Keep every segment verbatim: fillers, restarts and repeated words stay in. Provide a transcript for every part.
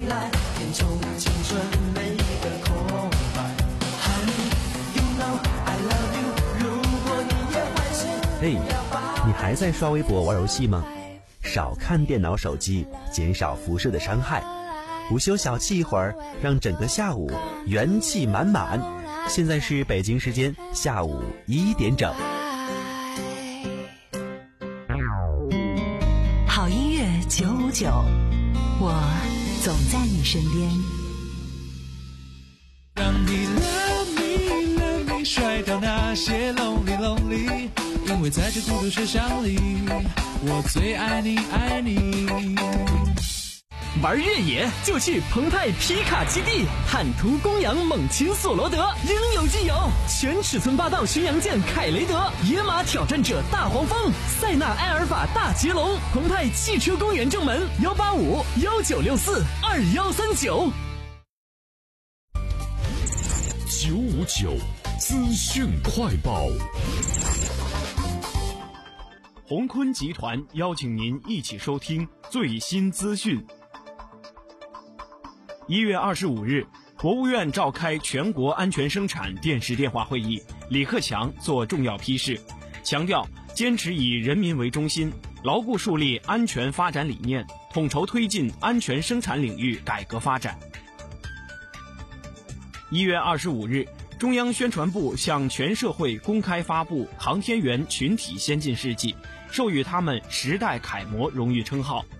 未来，填充青春每一个空白。Honey, you know I love you， 如果你也欢喜。 嘿，你还在刷微博玩游戏吗？少看电脑手机，减少辐射的伤害。午休小憩一会儿，让整个下午元气满满。现在是北京时间下午一点整。 好音乐九五九，我总在你身边。 让你 love me love me 甩掉那些 lonely lonely， 因为在这孤独世上里，我最爱你爱你。 玩越野就去澎湃皮卡基地，坦途公羊猛禽索罗德，应有尽有。全尺寸霸道巡洋舰凯雷德，野马挑战者大黄蜂，塞纳埃尔法大捷龙。澎湃汽车公园正门幺八五幺九六四二幺三九。 九五九资讯快报。 鸿坤集团邀请您一起收听最新资讯。一月二十五日，国务院召开全国安全生产电视电话会议，李克强作重要批示，强调坚持以人民为中心，牢固树立安全发展理念，统筹推进安全生产领域改革发展。一月二十五日，中央宣传部向全社会公开发布航天员群体先进事迹，授予他们时代楷模荣誉称号。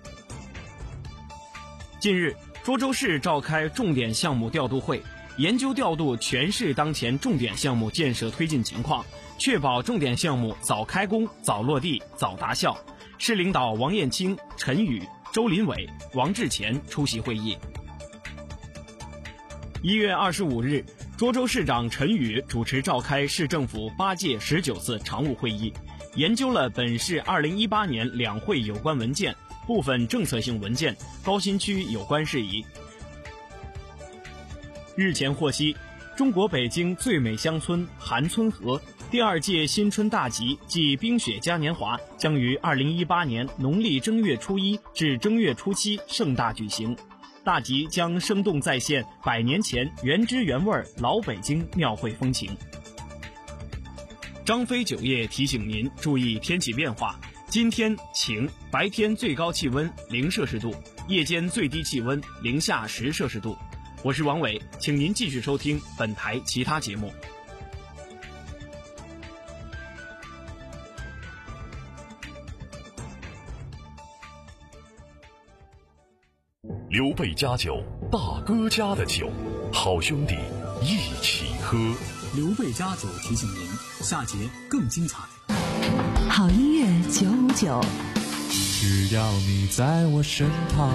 近日，涿州市召开重点项目调度会，研究调度全市当前重点项目建设推进情况，确保重点项目早开工、早落地、早达效。市领导王艳清、陈宇、周林伟、王志前出席会议。一月二十五日，涿州市长陈宇主持召开市政府八届十九次常务会议，研究了本市二零一八年两会有关文件、部分政策性文件、高新区有关事宜。日前获悉，中国北京最美乡村韩村河第二届新春大集暨冰雪嘉年华将于二零一八年农历正月初一至正月初七盛大举行。大集将生动再现百年前原汁原味老北京庙会风情。张飞酒业提醒您注意天气变化，今天晴，白天最高气温零摄氏度，夜间最低气温零下十摄氏度。我是王伟，请您继续收听本台其他节目。 刘备家酒，大哥家的酒，好兄弟一起喝。 刘备家酒提醒您，下节更精彩。 好音乐九五九， 只要你在我身旁。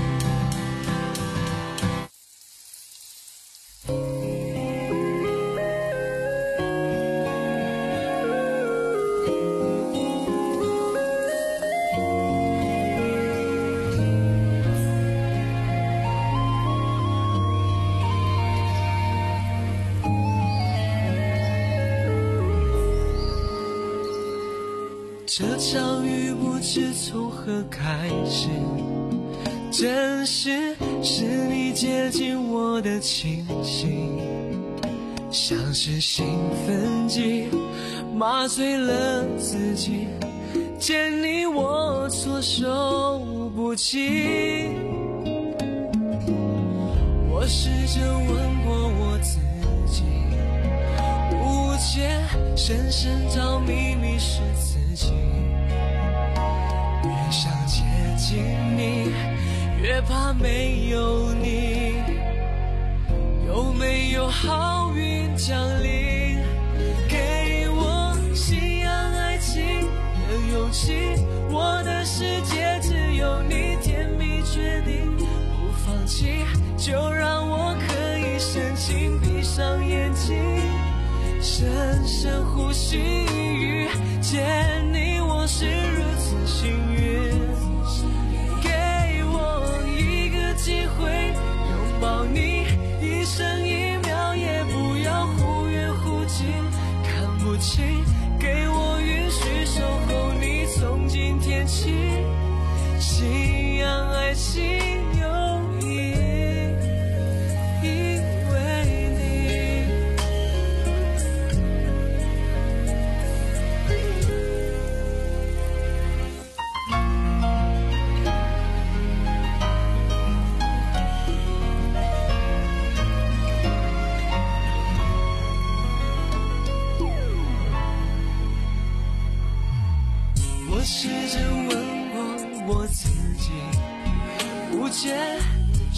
这场雨不知从何开始，真实是你接近我的气息，像是兴奋剂麻醉了自己，见你我措手不及。我试着问过我自己，无解深深着迷迷失自己，越想接近你，越怕没有你。有没有好运降临，给我信仰爱情的勇气？我的世界只有你，甜蜜决定不放弃，就让我可以深情闭上眼睛，深深呼吸。遇见你我是如此幸运，给我一个机会拥抱你，一生一秒也不要忽远忽近，看不清，给我允许守候你从今天起，信仰爱情有意义。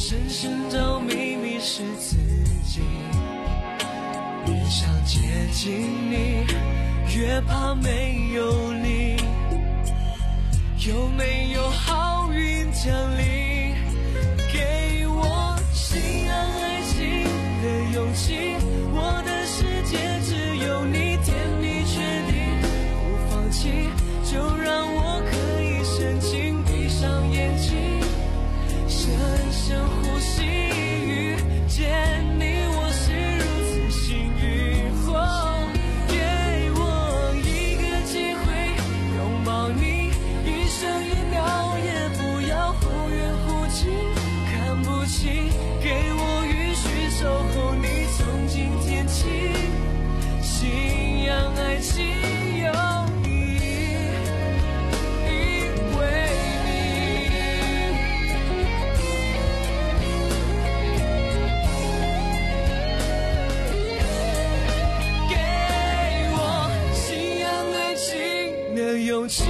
深深着迷，迷失自己。越想接近你，越怕没有你。有没有好运降临，给我信仰爱情的勇气？我的世界只有你，甜蜜确定不放弃，就让我可以深情闭上眼睛，深深呼吸。遇见你，我是如此幸运。哦，给我一个机会拥抱你。一生一秒也不要忽远忽近，看不清，给我允许守候你从今天起，信仰爱情有意义，因为你给我信仰爱情的勇气。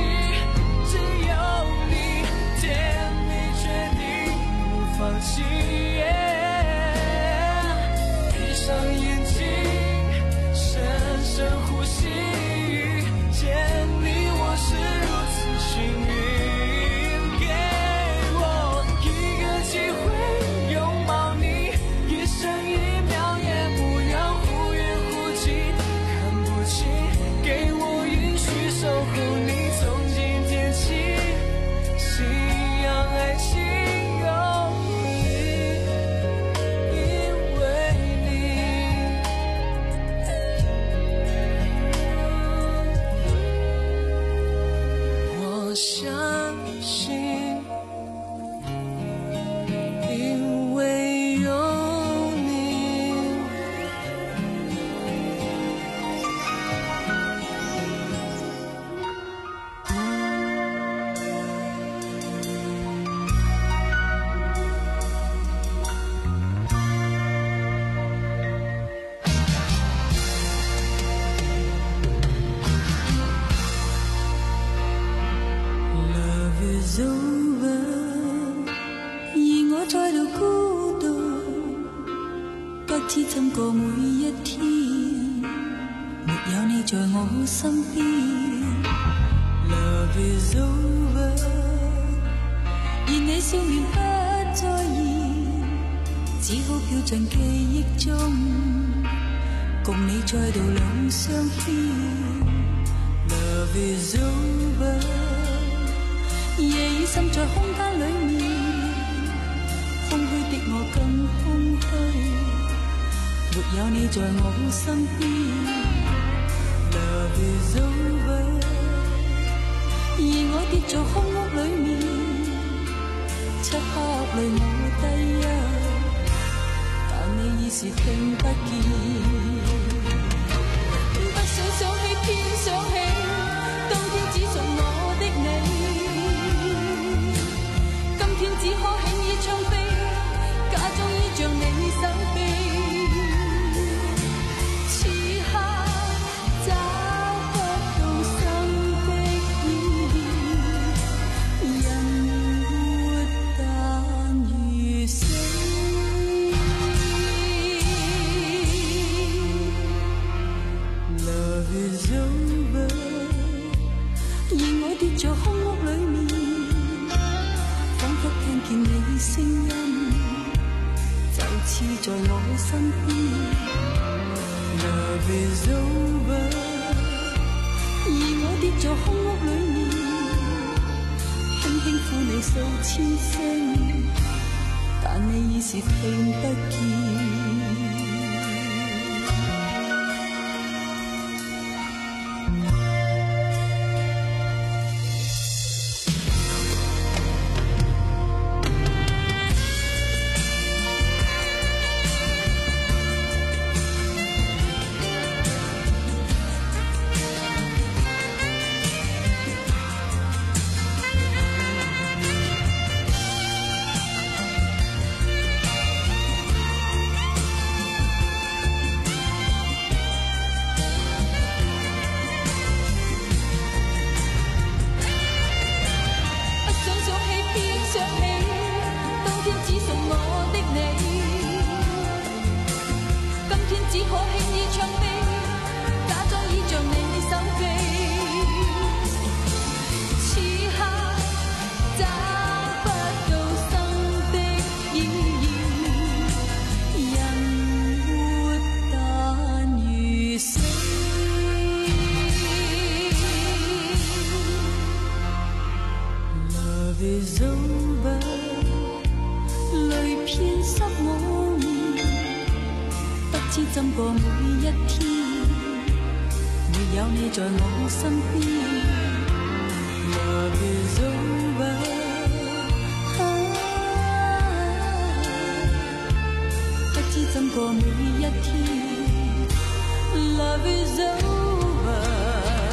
放弃，闭上眼睛，深深呼吸。遇见你，我是如此幸运。给我一个机会拥抱你，一生一秒也不要忽远忽近，看不清，给我允许守候你从今天起，信仰爱情。 知怎過每一天，沒有你在我身邊。Love is over， 而你笑面不再現，只好飄進記憶中，共你再度兩相牽。Love is over， 夜已滲在空間裡面，空虛的我更空虛。沒有你在我身邊 Love is over， 而我跌在空屋裡面，漆黑裡我低泣，但你已是聽不見。不想想起偏想起，當天只屬我的你，今天只可輕易唱飛，假裝依着你手臂。聲音就似在我身邊 Love is over， 而我跌在空屋裡面，輕輕呼你數千聲，但你已是聽不見。 你在我身邊。Love is over， 不知怎過每一天。Love is over。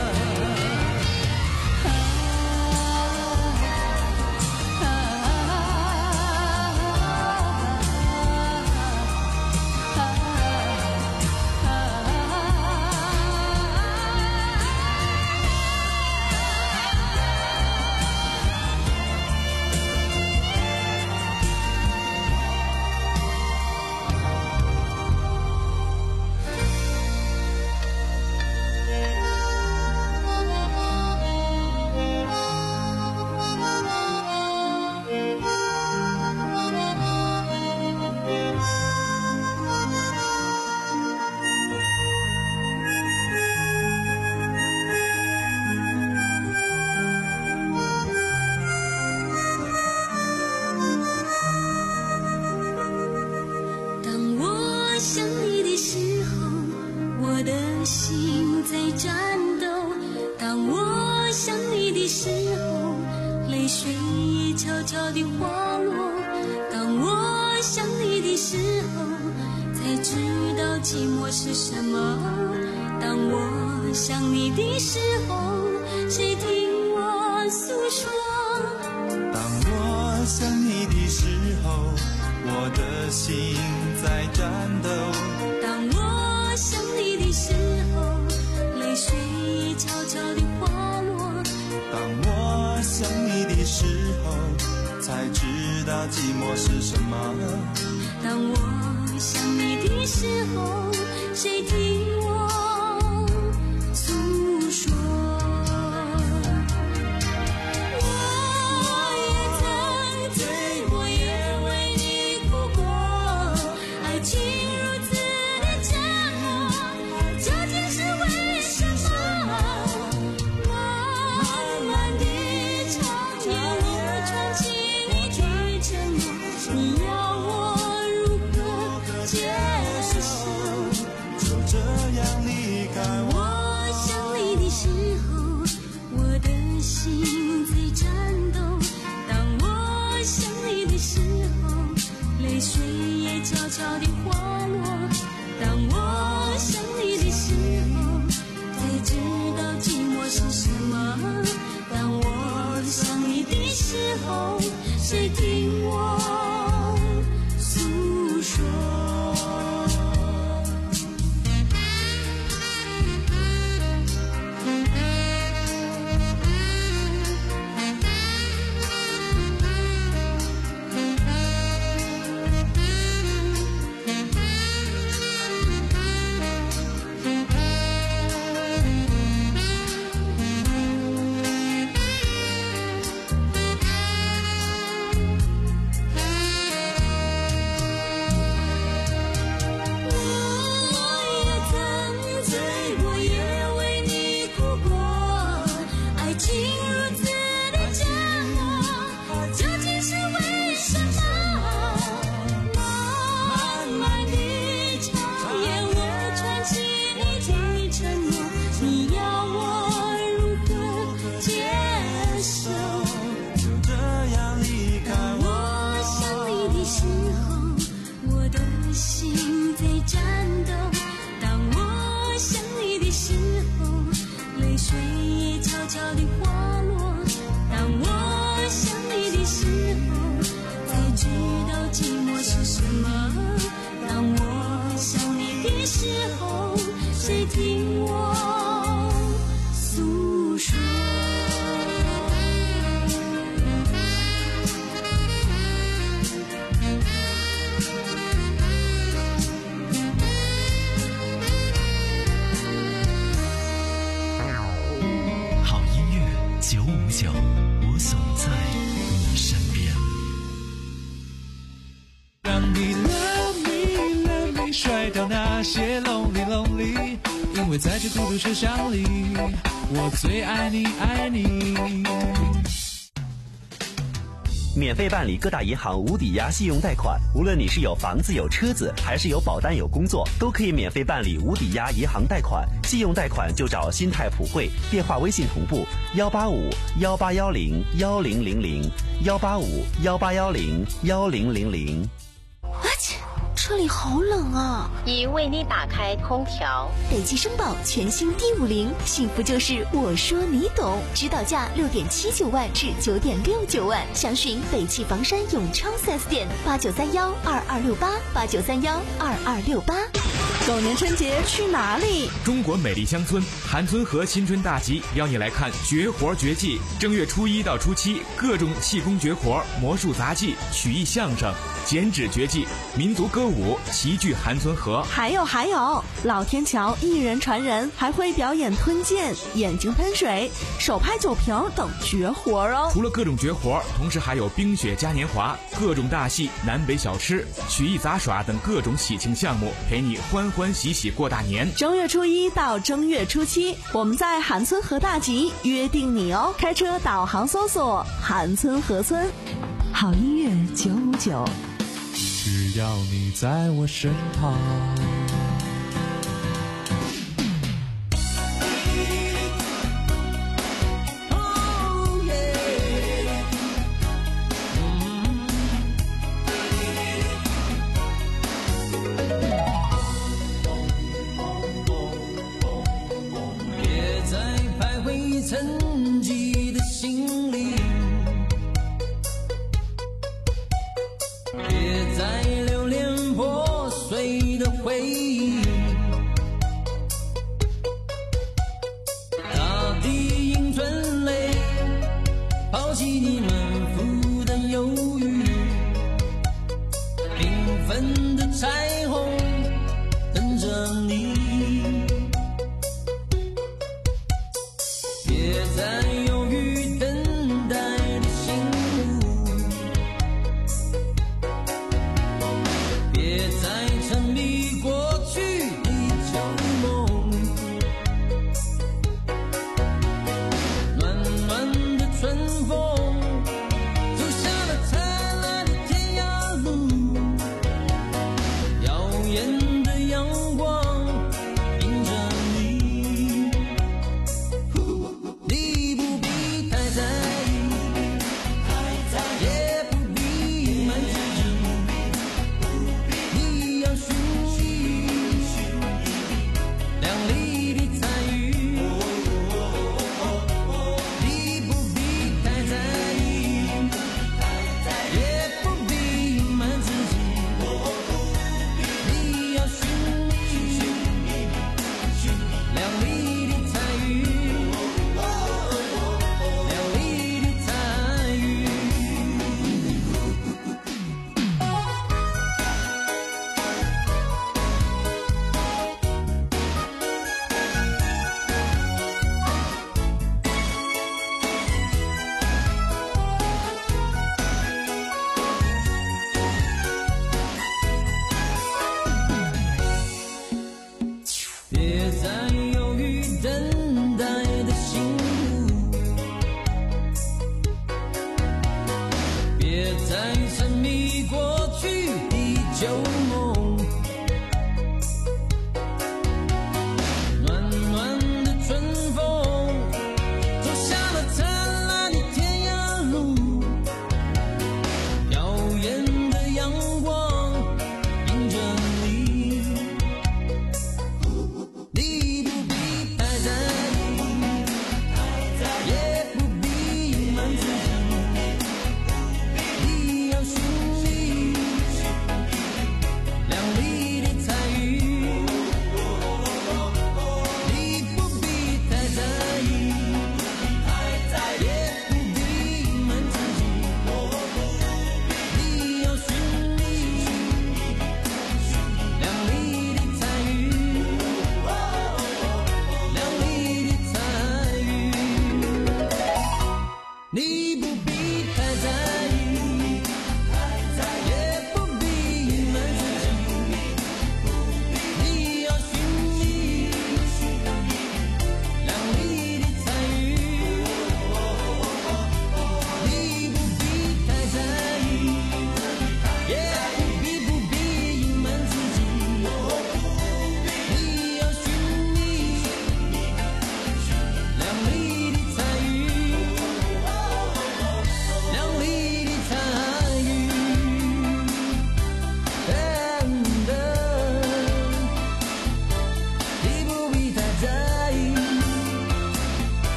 在这孤独车厢里，我最爱你，爱你。 免费办理各大银行无抵押信用贷款。无论你是有房子有车子，还是有保单有工作，都可以免费办理无抵押银行贷款。信用贷款就找新泰普惠，电话微信同步幺八五幺八幺零幺零零零幺八五幺八幺零幺零零零。 这里好冷啊！ 已为你打开空调。 北汽绅宝全新 D 五零，幸福就是我说你懂。指导价六点七九万至九点六九万，详询北汽房山永昌 四 S 店八九三幺二二六八八九三幺二二六八。 狗年春节去哪里？ 中国美丽乡村韩村河新春大集邀你来看绝活绝技。正月初一到初七，各种气功绝活、魔术杂技、曲艺相声、剪纸绝技、民族歌舞齐聚韩村河。 还有还有，老天桥一人传人，还会表演吞剑、眼睛喷水、手拍酒瓶等绝活哦。 除了各种绝活，同时还有冰雪嘉年华、各种大戏、南北小吃、曲艺杂耍等各种喜庆项目，陪你欢欢喜喜过大年。 正月初一到正月初七，我们在韩村河大集约定你哦。开车导航搜索韩村河村。 好音乐九五九， 只要你在我身旁。 沉寂的心灵，别再留恋破碎的回忆。大地迎春雷，抛弃你们负的忧郁。缤纷的彩虹等着你。别再犹豫等待的心路，别再沉迷过去的旧梦。暖暖的春风走下了灿烂的天涯路，耀眼的阳光迎着你。你不必太在意，也不必隐瞒自己，你要寻觅亮丽的彩云。你不必太在意，也不必隐瞒自己，你要寻觅亮丽的彩云。别再犹豫等待的心路，别再沉迷过去的旧梦。暖暖的春风走下了灿烂的天涯路，耀眼的阳光迎着你。你不必太在意，也不必隐瞒自己，你要寻觅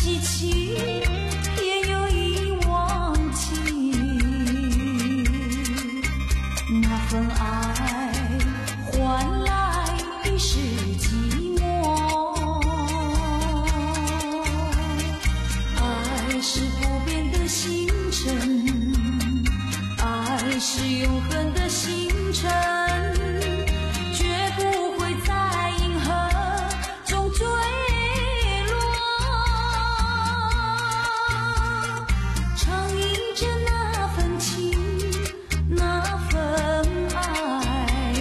记起也有意忘记，那份爱换来的是寂寞，爱是不变的星辰，爱是永恒的星辰，绝不会在银河中坠落，唱忆着那份情，那份爱。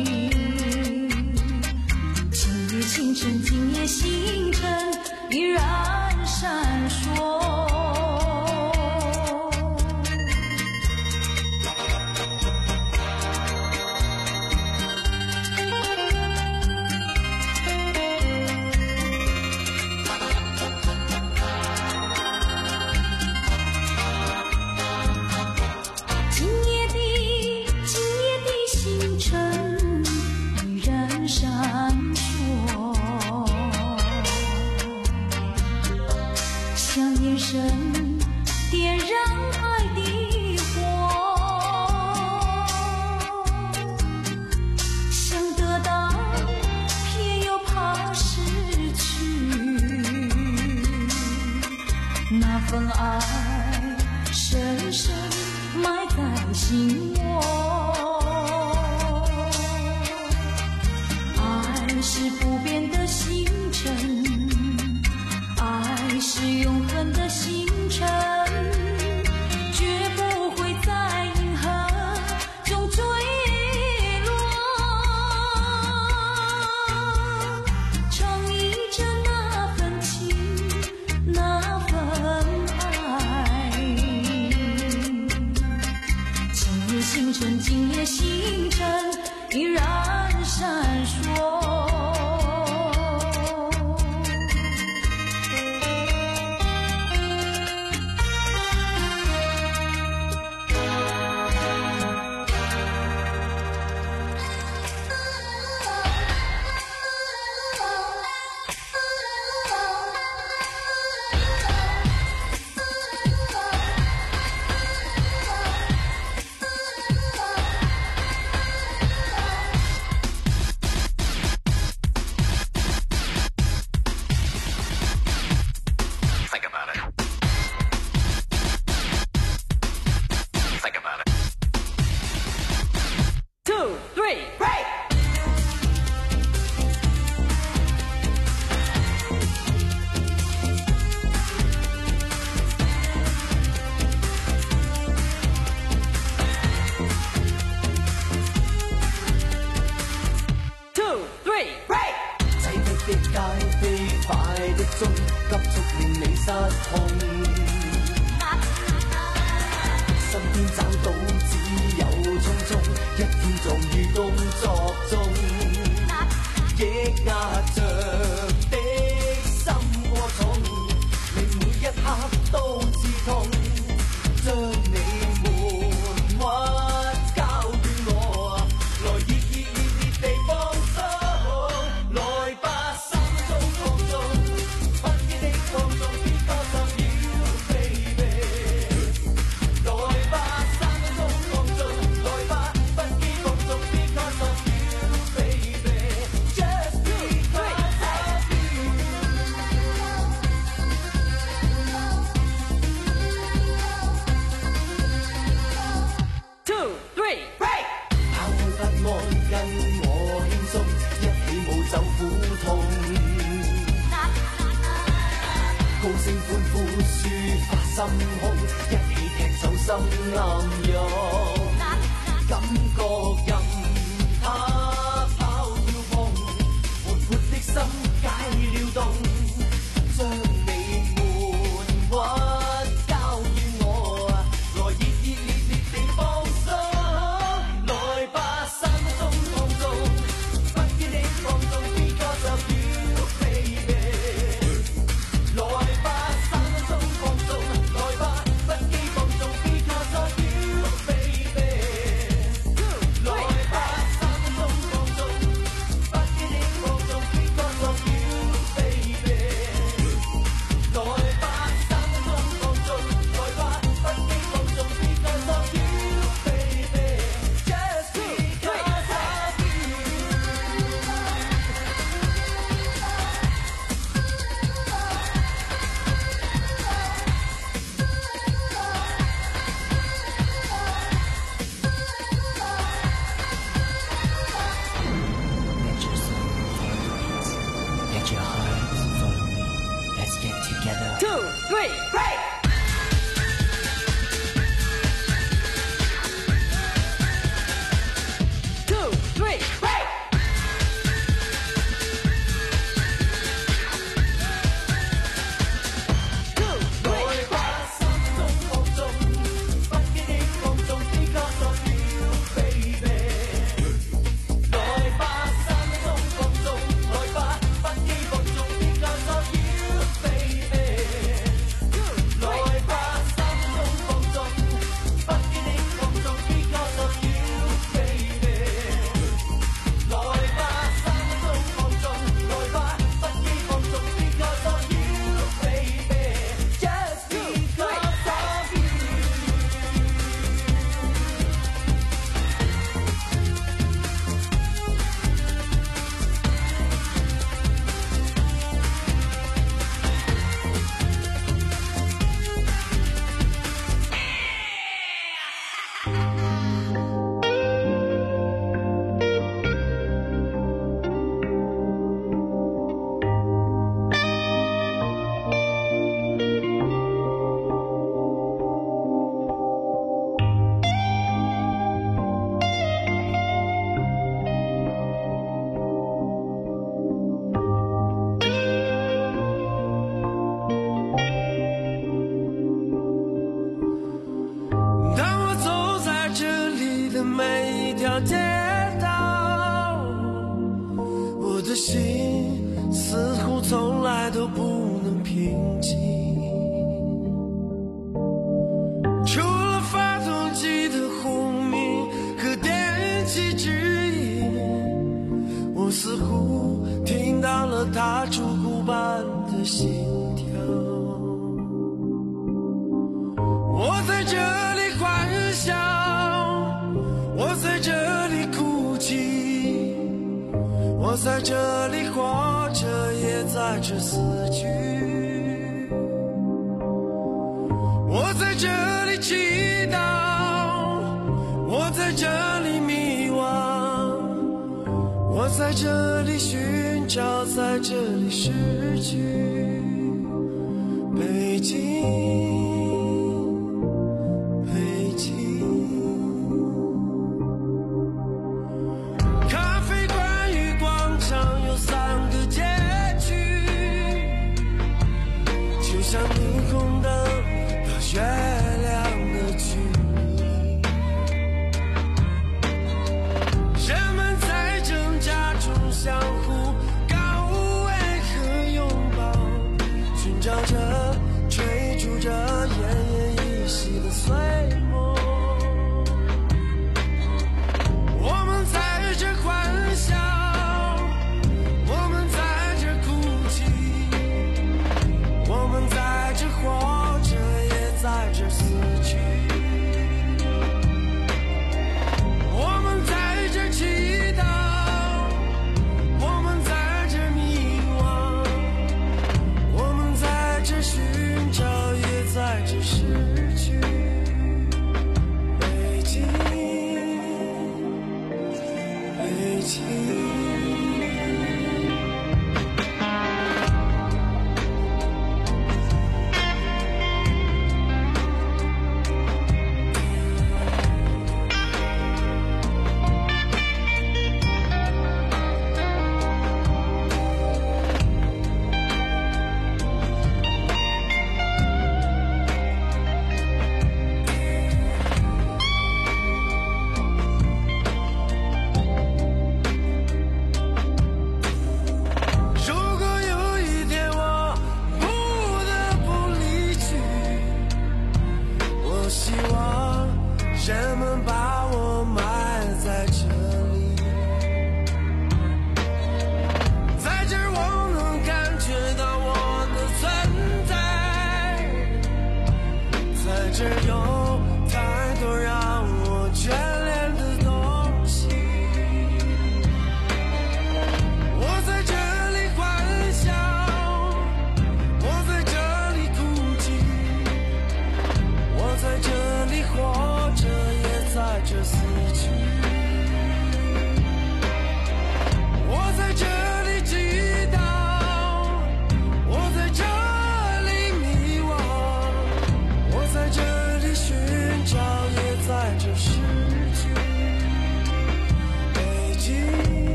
今夜星辰，今夜星辰依然闪烁。点燃爱的火，想得到偏又怕失去，那份爱深深埋在心窝，爱是不变的星辰，爱是永恒的星辰，绝不会在银河中坠落，唱忆着那份情，那份爱。今夜星辰，今夜星辰依然闪烁。 Right. together. Two, three, break! Two, three, break! 心似乎从来都不能平静，除了发动机的轰鸣和电气指引，我似乎听到了它烛骨般的心跳。我在这里欢笑，我在这里哭泣，我在这里活着，也在这死去。我在这里祈祷，我在这里迷惘，我在这里寻找，在这里失去。北京，北京。咖啡馆与广场有三个街区，就像霓虹灯到月亮的距离，人们在挣扎中相互告慰和拥抱，寻找着追逐着奄奄一息的岁末。我们在这欢笑，我们在这哭泣，我们在这活着，也在这死去。我们在这祈祷，我们在这迷惘，我们在这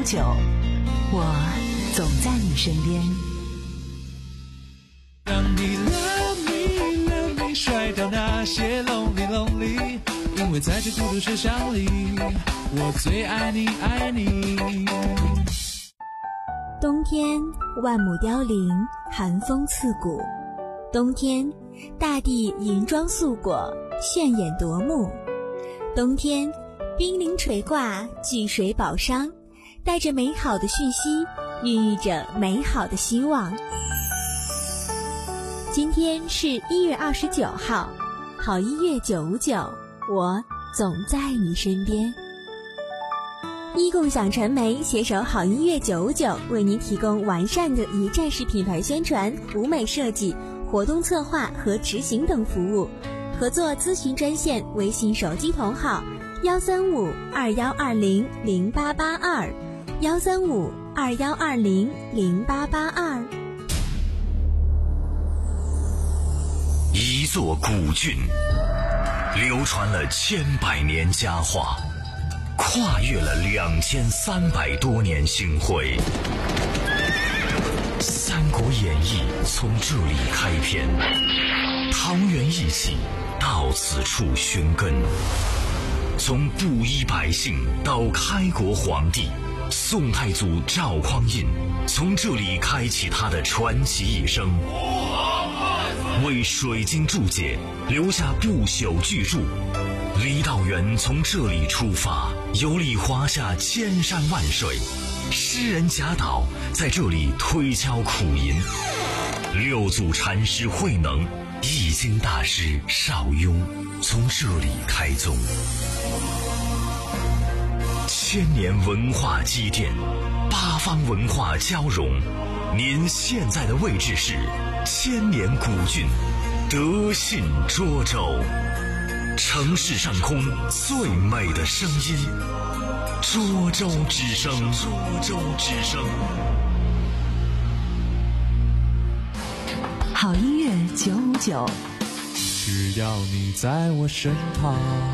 九，我总在你身边。 让你 love me love me 甩掉那些 lonely lonely， 因为在这孤独世上里，我最爱你爱你。 冬天万亩凋零，寒风刺骨。冬天大地银装素裹，炫眼夺目。冬天冰凌垂挂，聚水宝商，带着美好的讯息，孕育着美好的希望。今天是一月二十九号，好音乐九五九，我总在你身边。一共享传媒携手好音乐九五九，为您提供完善的一站式品牌宣传、舞美设计、活动策划和执行等服务。合作咨询专线：微信手机同号幺三五二幺二零零八八二，幺三五二幺二零零八八二。 一座古郡，流传了千百年佳话，跨越了两千三百多年星辉。《三国演义》从这里开篇，桃园义气到此处寻根。从布衣百姓到开国皇帝，宋太祖赵匡胤从这里开启他的传奇一生，为水晶注解留下不朽巨著。李道元从这里出发，游历华夏千山万水，诗人贾岛在这里推敲苦吟，六祖禅师慧能、易经大师邵雍从这里开宗。千年文化积淀，八方文化交融，您现在的位置是千年古郡德信涿州，城市上空最美的声音，涿州之声，涿州之声。 好音乐九五九， 只要你在我身旁。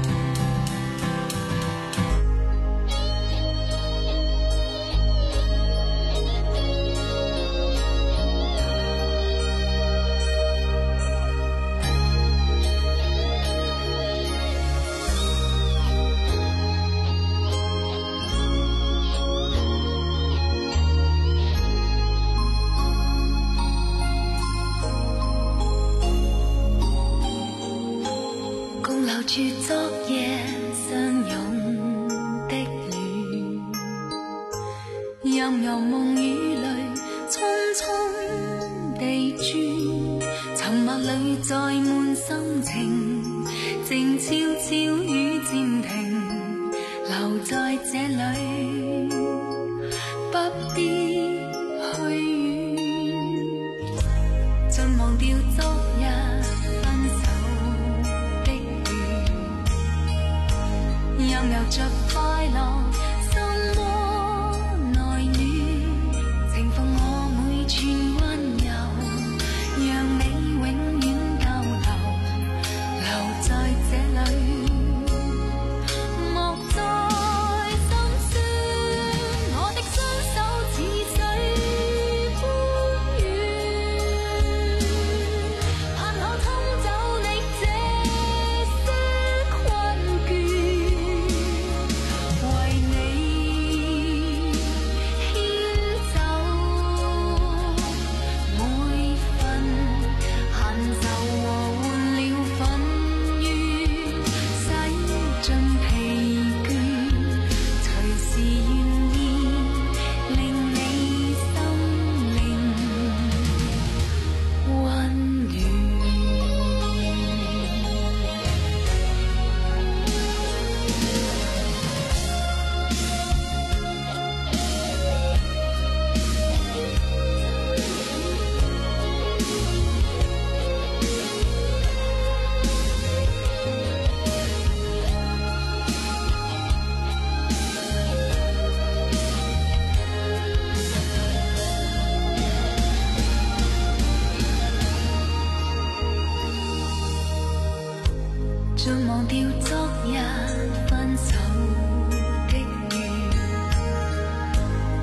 住昨夜相擁的戀，任由夢與淚匆匆地轉，沉默裏載滿心情，靜悄悄與漸停，留在這裏不必去遠，盡忘掉昨日任由着快樂心窩內暖，情奉我每寸溫柔，讓你永遠逗留，留在這裏，莫再心酸，我的雙手似水般軟，盼可沖走你這些困倦。盡忘掉昨日分手的願，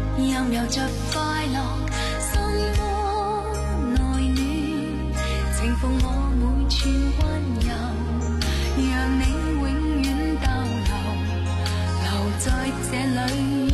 上有着快樂，心窩內暖，情逢我每寸溫柔，讓你永遠逗留，留在這裏。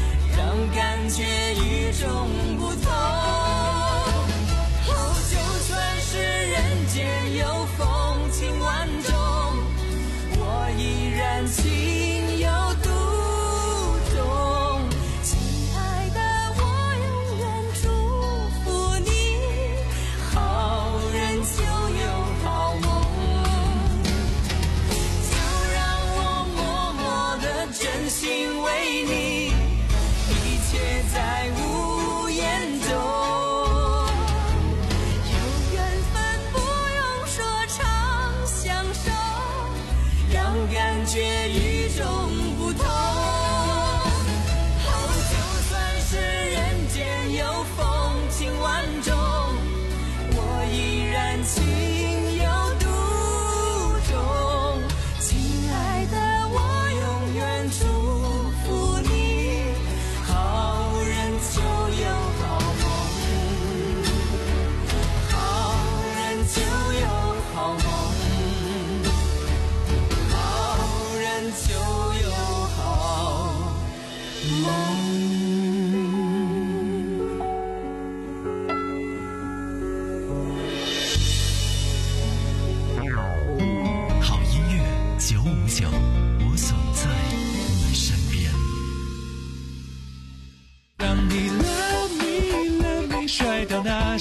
感觉与众不同，哦，就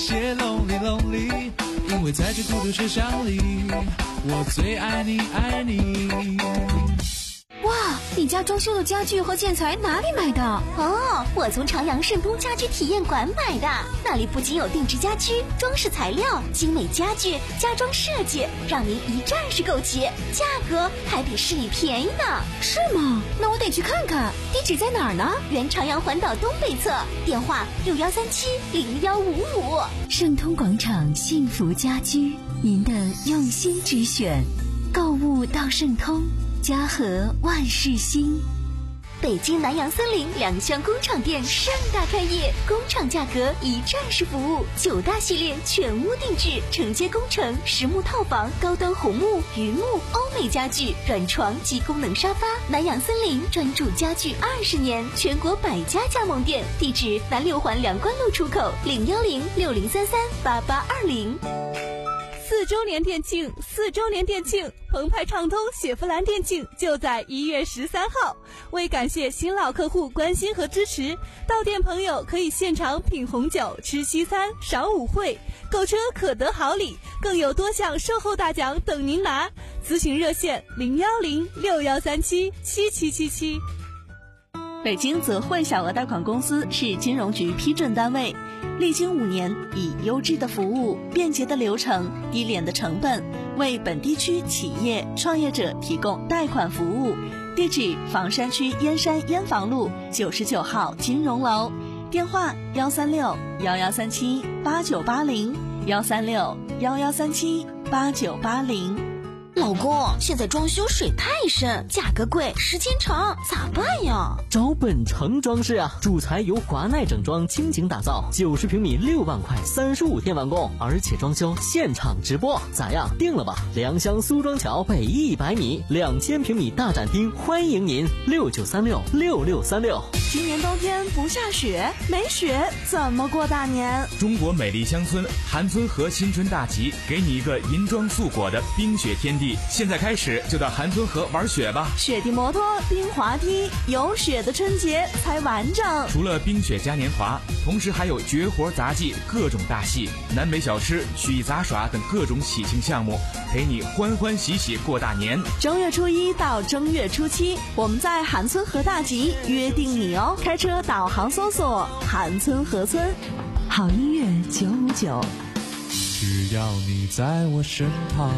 些 lonely lonely， 因为在这孤独车厢里，我最爱你爱你。 哇，你家装修的家具和建材哪里买的？哦，我从朝阳盛东家居体验馆买的，那里不仅有定制家居、装饰材料、精美家具、家装设计，让您一站式购齐，价格还比市里便宜呢。是吗？那我得去看看。地址在哪儿呢？原朝阳环岛东北侧，电话六幺三七零幺五五。盛通广场幸福家居，您的用心之选，购物到盛通。家和万事兴。北京南阳森林两厢工厂店盛大开业，工厂价格一站式服务，九大系列全屋定制，承接工程、实木套房、高端红木、榆木、欧美家具、软床及功能沙发。南阳森林专注家具二十年，全国百家加盟店，地址南六环梁关路出口零幺零六零三三八八二零。 四周年店庆，四周年店庆，澎湃畅通雪佛兰店庆就在一月十三号。为感谢新老客户关心和支持，到店朋友可以现场品红酒、吃西餐、赏舞会，购车可得好礼，更有多项售后大奖等您拿。咨询热线零幺零六幺三七七七七七。 北京泽汇小额贷款公司是金融局批准单位，历经五年，以优质的服务、便捷的流程、低廉的成本，为本地区企业创业者提供贷款服务。地址：房山区燕山燕房路九十九号金融楼，电话：幺三六幺幺三七八九八零，幺三六幺幺三七八九八零。 老公，现在装修水太深，价格贵，时间长，咋办呀？ 找本城装饰啊，主材由华奈整装倾情打造，九十平米六万块，三十五天完工，而且装修现场直播，咋样？定了吧？良乡苏庄桥北一百米，两千平米大展厅，欢迎您，六九三六六六三六。 今年冬天不下雪，没雪怎么过大年？ 中国美丽乡村韩村河新春大集，给你一个银装素裹的冰雪天地。现在开始就到韩村河玩雪吧！ 雪地摩托、冰滑梯，有雪的春节才完整。 除了冰雪嘉年华，同时还有绝活杂技、各种大戏、南北小吃、曲艺杂耍等各种喜庆项目，陪你欢欢喜喜过大年。 正月初一到正月初七，我们在韩村河大集约定你哦！开车导航搜索韩村河村，好音乐九五九。 只要你在我身旁。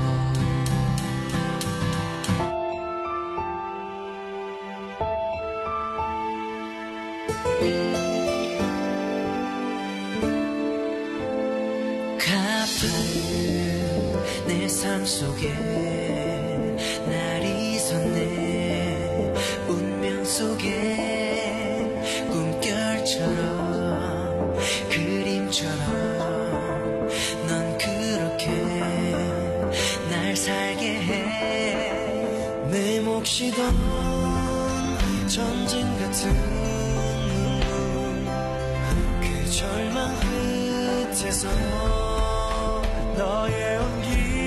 내 삶 속에 날이 섰네 운명 속에 꿈결처럼 그림처럼 넌 그렇게 날 살게 해 내 몫이 던 전쟁 같은 그 절망 끝에서 너의 온기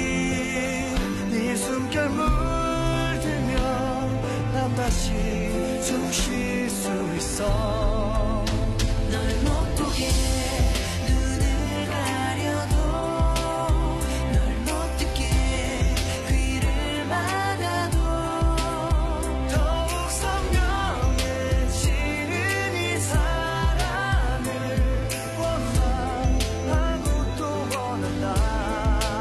네 숨결 물들며 난 다시 숨 쉴 수 있어 널 못 보게 눈을 가려도 널 못 듣게 귀를 막아도 더욱 선명해지는 이 사랑을 원망하고 또 원한다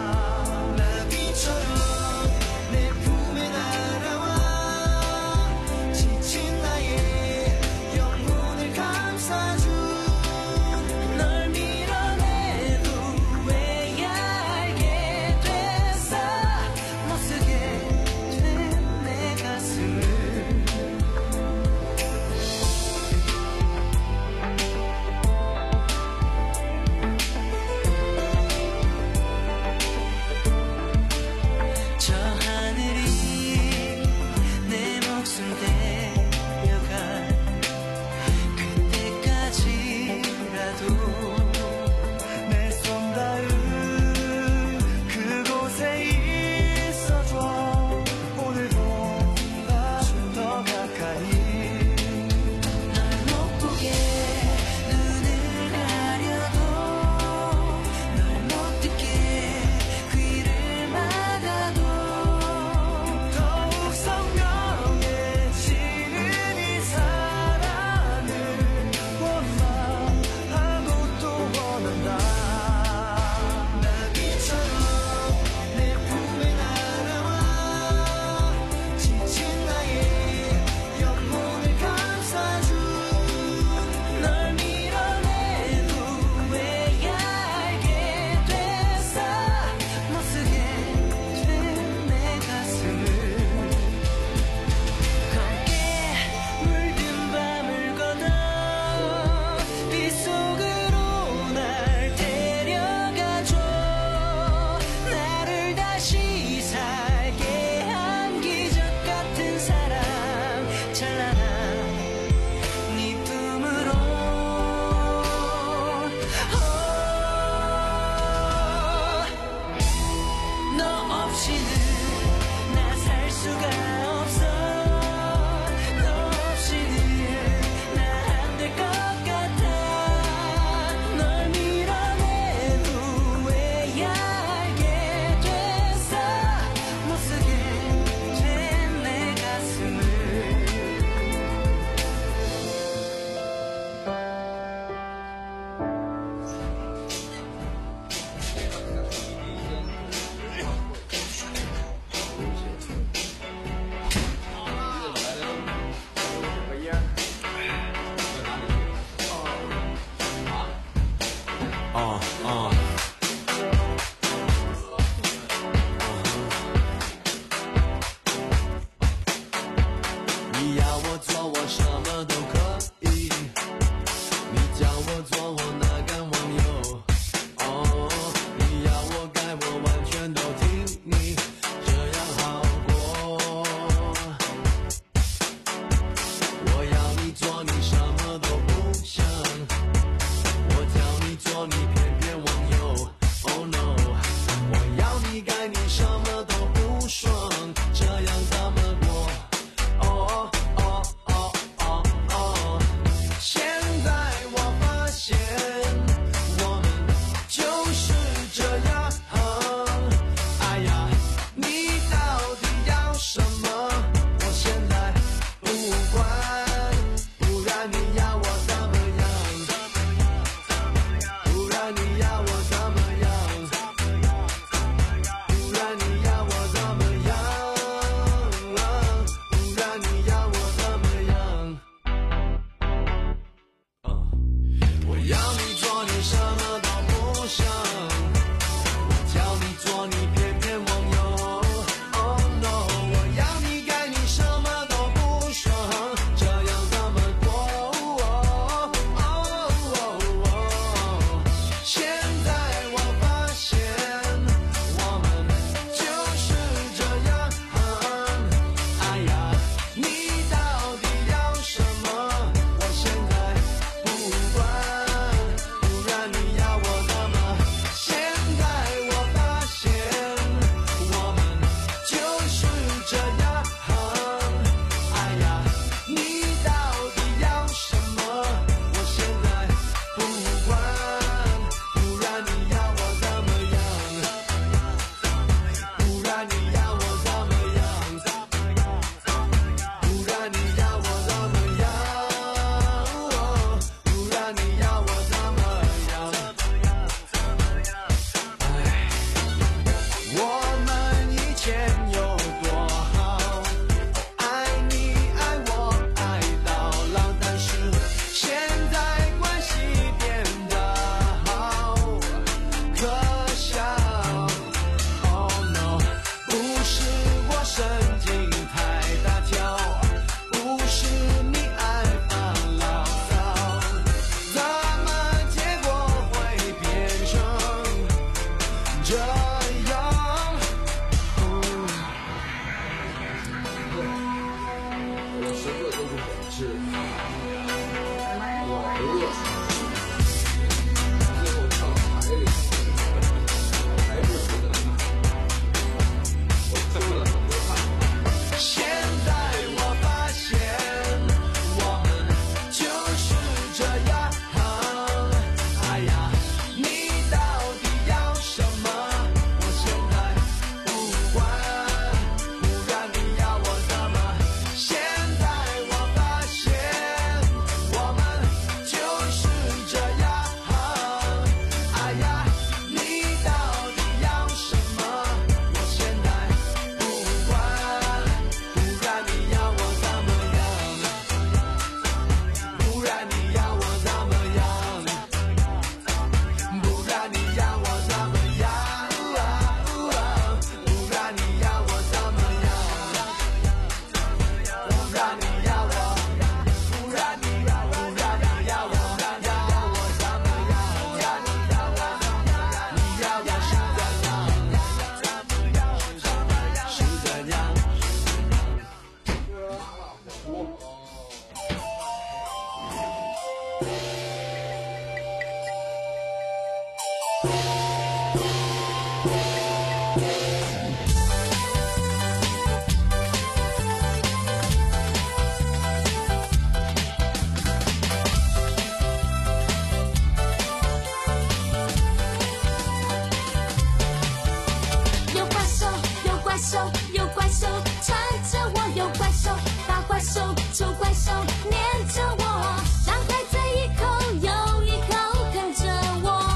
怪兽，有怪兽缠着我，有怪兽，大怪兽，丑怪兽黏着我，张开嘴一口又一口啃着我。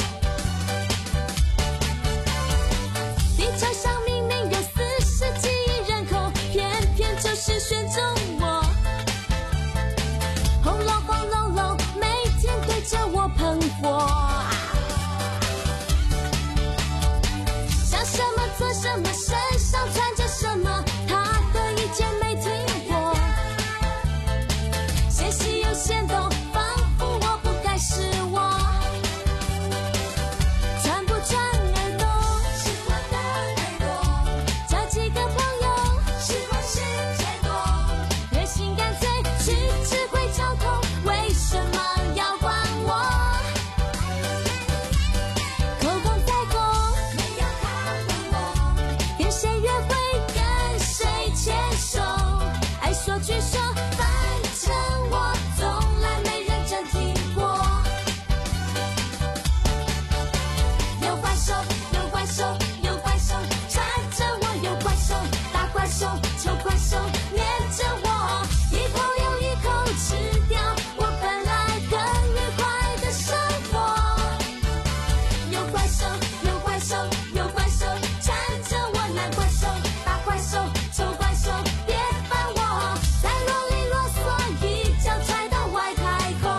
地球上明明有四十几亿人口，偏偏就是选中我。轰隆轰隆隆，每天对着我喷火。想什么做什么，身上穿着什么，他的意见没听过。纤细又显动，仿佛我不该是我。穿不穿耳朵，是我的耳朵。交几个朋友，是我世界多。热心干脆去指挥交通，为什么要管我？口供在过，没有他问我，跟谁约会，跟谁牵手，爱说句说，反正我从来没认真听过。有怪兽，有怪兽，有怪兽缠着我，有怪兽，大怪兽，丑怪兽黏着我，一口又一口吃掉我本来更愉快的生活。有怪兽，有怪兽，有怪兽缠着我，男怪兽，大怪兽，丑怪兽别烦我，再啰里啰嗦一脚踹到外太空。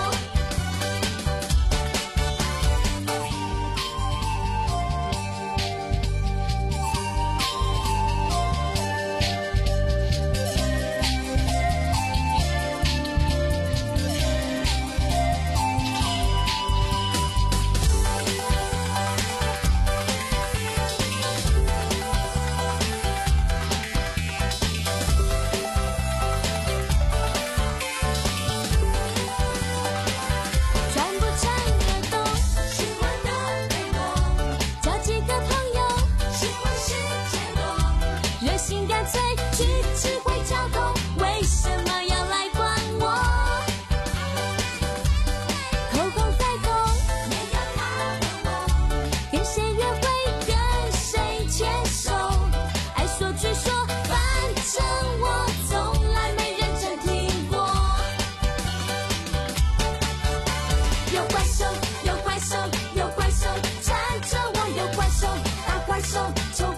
穿不穿耳朵，是我的耳朵。交几个朋友，是我世界多。热心干脆去指挥交通，为什么要来管我？口供在口，没有他问我，跟谁约会，跟谁牵手，爱说句说，反正我从来没认真听过。有怪兽，有怪兽，有怪兽缠着我，有怪兽，大怪兽，丑